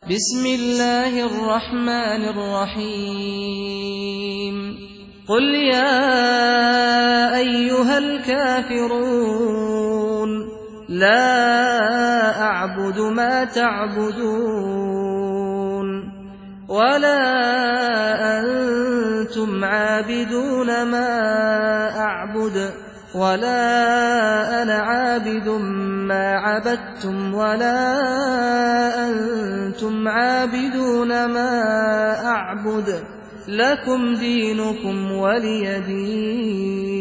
بسم الله الرحمن الرحيم قل يا أيها الكافرون لا أعبد ما تعبدون ولا أنتم عابدون ما أعبد ولا أنا عابد ما عبدتم ولا أنتم عابدون ما أعبد لكم دينكم ولي دين.